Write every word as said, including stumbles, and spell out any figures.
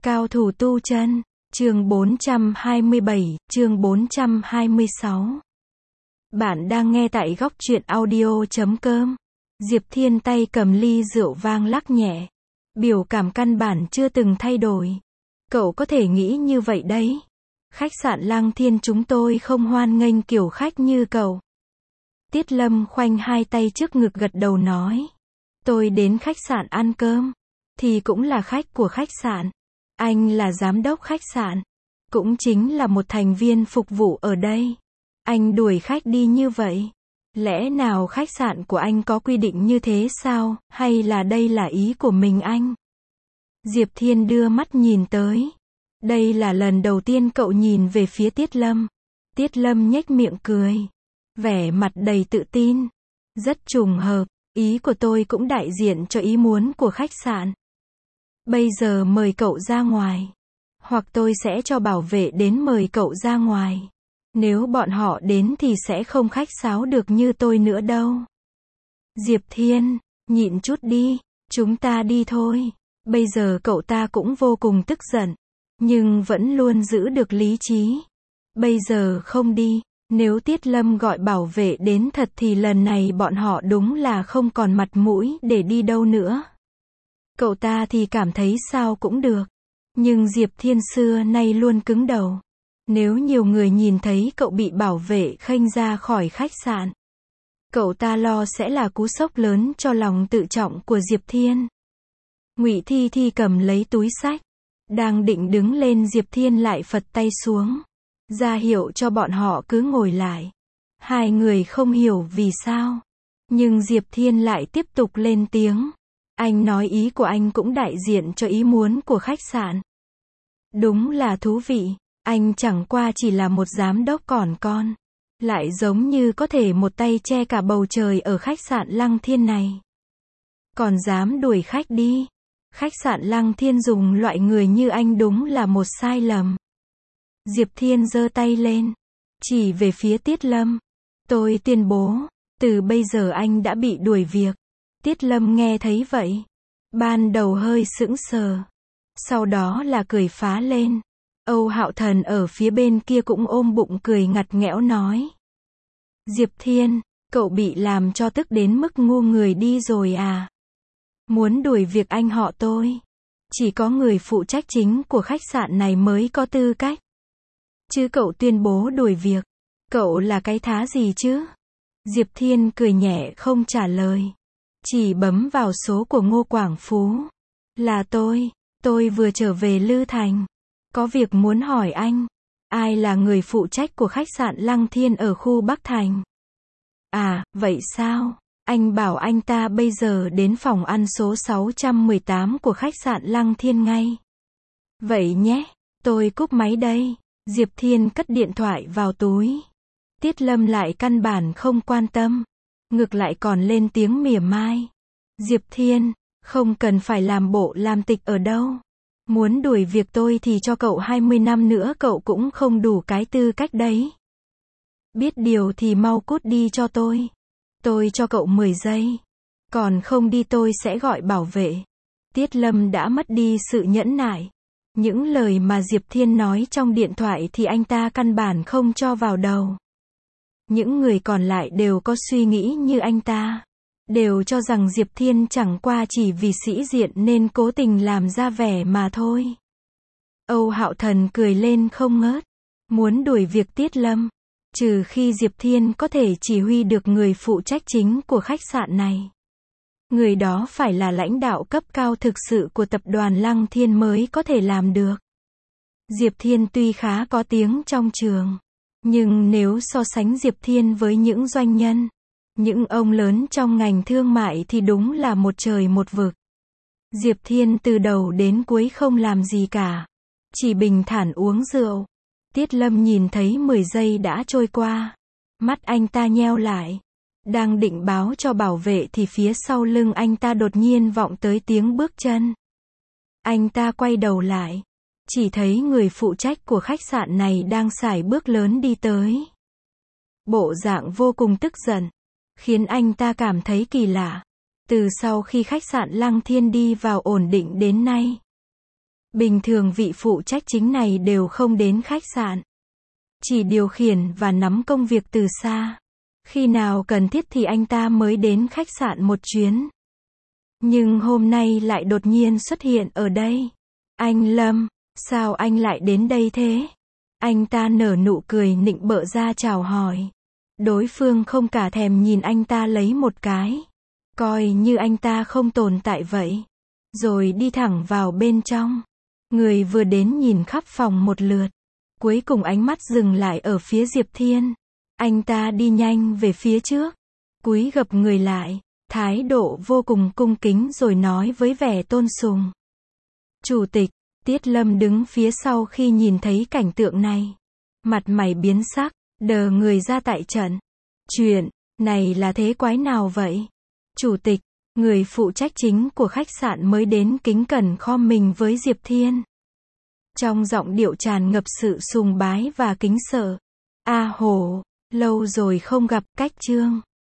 Cao thủ tu chân, chương bốn trăm hai mươi bảy, chương bốn trăm hai mươi sáu. Bạn đang nghe tại góc truyện audio chấm com. Diệp Thiên tay cầm ly rượu vang lắc nhẹ. Biểu cảm căn bản chưa từng thay đổi. Cậu có thể nghĩ như vậy đấy. Khách sạn Lăng Thiên chúng tôi không hoan nghênh kiểu khách như cậu. Tiết Lâm khoanh hai tay trước ngực gật đầu nói. Tôi đến khách sạn ăn cơm. Thì cũng là khách của khách sạn. Anh là giám đốc khách sạn. Cũng chính là một thành viên phục vụ ở đây. Anh đuổi khách đi như vậy. Lẽ nào khách sạn của anh có quy định như thế sao, hay là đây là ý của mình anh? Diệp Thiên đưa mắt nhìn tới. Đây là lần đầu tiên cậu nhìn về phía Tiết Lâm. Tiết Lâm nhếch miệng cười. Vẻ mặt đầy tự tin. Rất trùng hợp, ý của tôi cũng đại diện cho ý muốn của khách sạn. Bây giờ mời cậu ra ngoài. Hoặc tôi sẽ cho bảo vệ đến mời cậu ra ngoài. Nếu bọn họ đến thì sẽ không khách sáo được như tôi nữa đâu. Diệp Thiên, nhịn chút đi, chúng ta đi thôi. Bây giờ cậu ta cũng vô cùng tức giận, nhưng vẫn luôn giữ được lý trí. Bây giờ không đi, nếu Tiết Lâm gọi bảo vệ đến thật thì lần này bọn họ đúng là không còn mặt mũi để đi đâu nữa. Cậu ta thì cảm thấy sao cũng được. Nhưng Diệp Thiên xưa nay luôn cứng đầu. Nếu nhiều người nhìn thấy cậu bị bảo vệ khênh ra khỏi khách sạn, cậu ta lo sẽ là cú sốc lớn cho lòng tự trọng của Diệp Thiên. Ngụy Thi Thi cầm lấy túi xách, đang định đứng lên, Diệp Thiên lại phật tay xuống, ra hiệu cho bọn họ cứ ngồi lại. Hai người không hiểu vì sao, nhưng Diệp Thiên lại tiếp tục lên tiếng. Anh nói ý của anh cũng đại diện cho ý muốn của khách sạn. Đúng là thú vị, anh chẳng qua chỉ là một giám đốc còn con. Lại giống như có thể một tay che cả bầu trời ở khách sạn Lăng Thiên này. Còn dám đuổi khách đi. Khách sạn Lăng Thiên dùng loại người như anh đúng là một sai lầm. Diệp Thiên giơ tay lên, chỉ về phía Tiết Lâm. Tôi tuyên bố, từ bây giờ anh đã bị đuổi việc. Tiết Lâm nghe thấy vậy, ban đầu hơi sững sờ, sau đó là cười phá lên. Âu Hạo Thần ở phía bên kia cũng ôm bụng cười ngặt nghẽo nói. Diệp Thiên, cậu bị làm cho tức đến mức ngu người đi rồi à? Muốn đuổi việc anh họ tôi? Chỉ có người phụ trách chính của khách sạn này mới có tư cách. Chứ cậu tuyên bố đuổi việc, cậu là cái thá gì chứ? Diệp Thiên cười nhẹ không trả lời. Chỉ bấm vào số của Ngô Quảng Phú. Là tôi, tôi vừa trở về Lư Thành. Có việc muốn hỏi anh. Ai là người phụ trách của khách sạn Lăng Thiên ở khu Bắc Thành? À, vậy sao? Anh bảo anh ta bây giờ đến phòng ăn số sáu trăm mười tám của khách sạn Lăng Thiên ngay. Vậy nhé, tôi cúp máy đây. Diệp Thiên cất điện thoại vào túi. Tiết Lâm lại căn bản không quan tâm. Ngược lại còn lên tiếng mỉa mai. Diệp Thiên, không cần phải làm bộ làm tịch ở đâu. Muốn đuổi việc tôi thì cho cậu hai mươi năm nữa cậu cũng không đủ cái tư cách đấy. Biết điều thì mau cút đi cho tôi. Tôi cho cậu mười giây. Còn không đi tôi sẽ gọi bảo vệ. Tiết Lâm đã mất đi sự nhẫn nại. Những lời mà Diệp Thiên nói trong điện thoại thì anh ta căn bản không cho vào đầu. Những người còn lại đều có suy nghĩ như anh ta. Đều cho rằng Diệp Thiên chẳng qua chỉ vì sĩ diện nên cố tình làm ra vẻ mà thôi. Âu Hạo Thần cười lên không ngớt. Muốn đuổi việc Tiết Lâm. Trừ khi Diệp Thiên có thể chỉ huy được người phụ trách chính của khách sạn này. Người đó phải là lãnh đạo cấp cao thực sự của tập đoàn Lăng Thiên mới có thể làm được. Diệp Thiên tuy khá có tiếng trong trường. Nhưng nếu so sánh Diệp Thiên với những doanh nhân, những ông lớn trong ngành thương mại thì đúng là một trời một vực. Diệp Thiên từ đầu đến cuối không làm gì cả. Chỉ bình thản uống rượu. Tiết Lâm nhìn thấy mười giây đã trôi qua. Mắt anh ta nheo lại. Đang định báo cho bảo vệ thì phía sau lưng anh ta đột nhiên vọng tới tiếng bước chân. Anh ta quay đầu lại. Chỉ thấy người phụ trách của khách sạn này đang sải bước lớn đi tới. Bộ dạng vô cùng tức giận. Khiến anh ta cảm thấy kỳ lạ. Từ sau khi khách sạn Lăng Thiên đi vào ổn định đến nay, Bình thường vị phụ trách chính này đều không đến khách sạn. Chỉ điều khiển và nắm công việc từ xa. Khi nào cần thiết thì anh ta mới đến khách sạn một chuyến. Nhưng hôm nay lại đột nhiên xuất hiện ở đây. Anh Lâm, sao anh lại đến đây thế? Anh ta nở nụ cười nịnh bợ ra chào hỏi. Đối phương không cả thèm nhìn anh ta lấy một cái. Coi như anh ta không tồn tại vậy. Rồi đi thẳng vào bên trong. Người vừa đến nhìn khắp phòng một lượt. Cuối cùng ánh mắt dừng lại ở phía Diệp Thiên. Anh ta đi nhanh về phía trước. Cúi gập người lại. Thái độ vô cùng cung kính rồi nói với vẻ tôn sùng. Chủ tịch, Tiết Lâm đứng phía sau khi nhìn thấy cảnh tượng này. Mặt mày biến sắc, đờ người ra tại trận. Chuyện này là thế quái nào vậy? Chủ tịch, người phụ trách chính của khách sạn mới đến kính cẩn khom mình với Diệp Thiên. Trong giọng điệu tràn ngập sự sùng bái và kính sợ. A Hổ, lâu rồi không gặp, Cách Trương.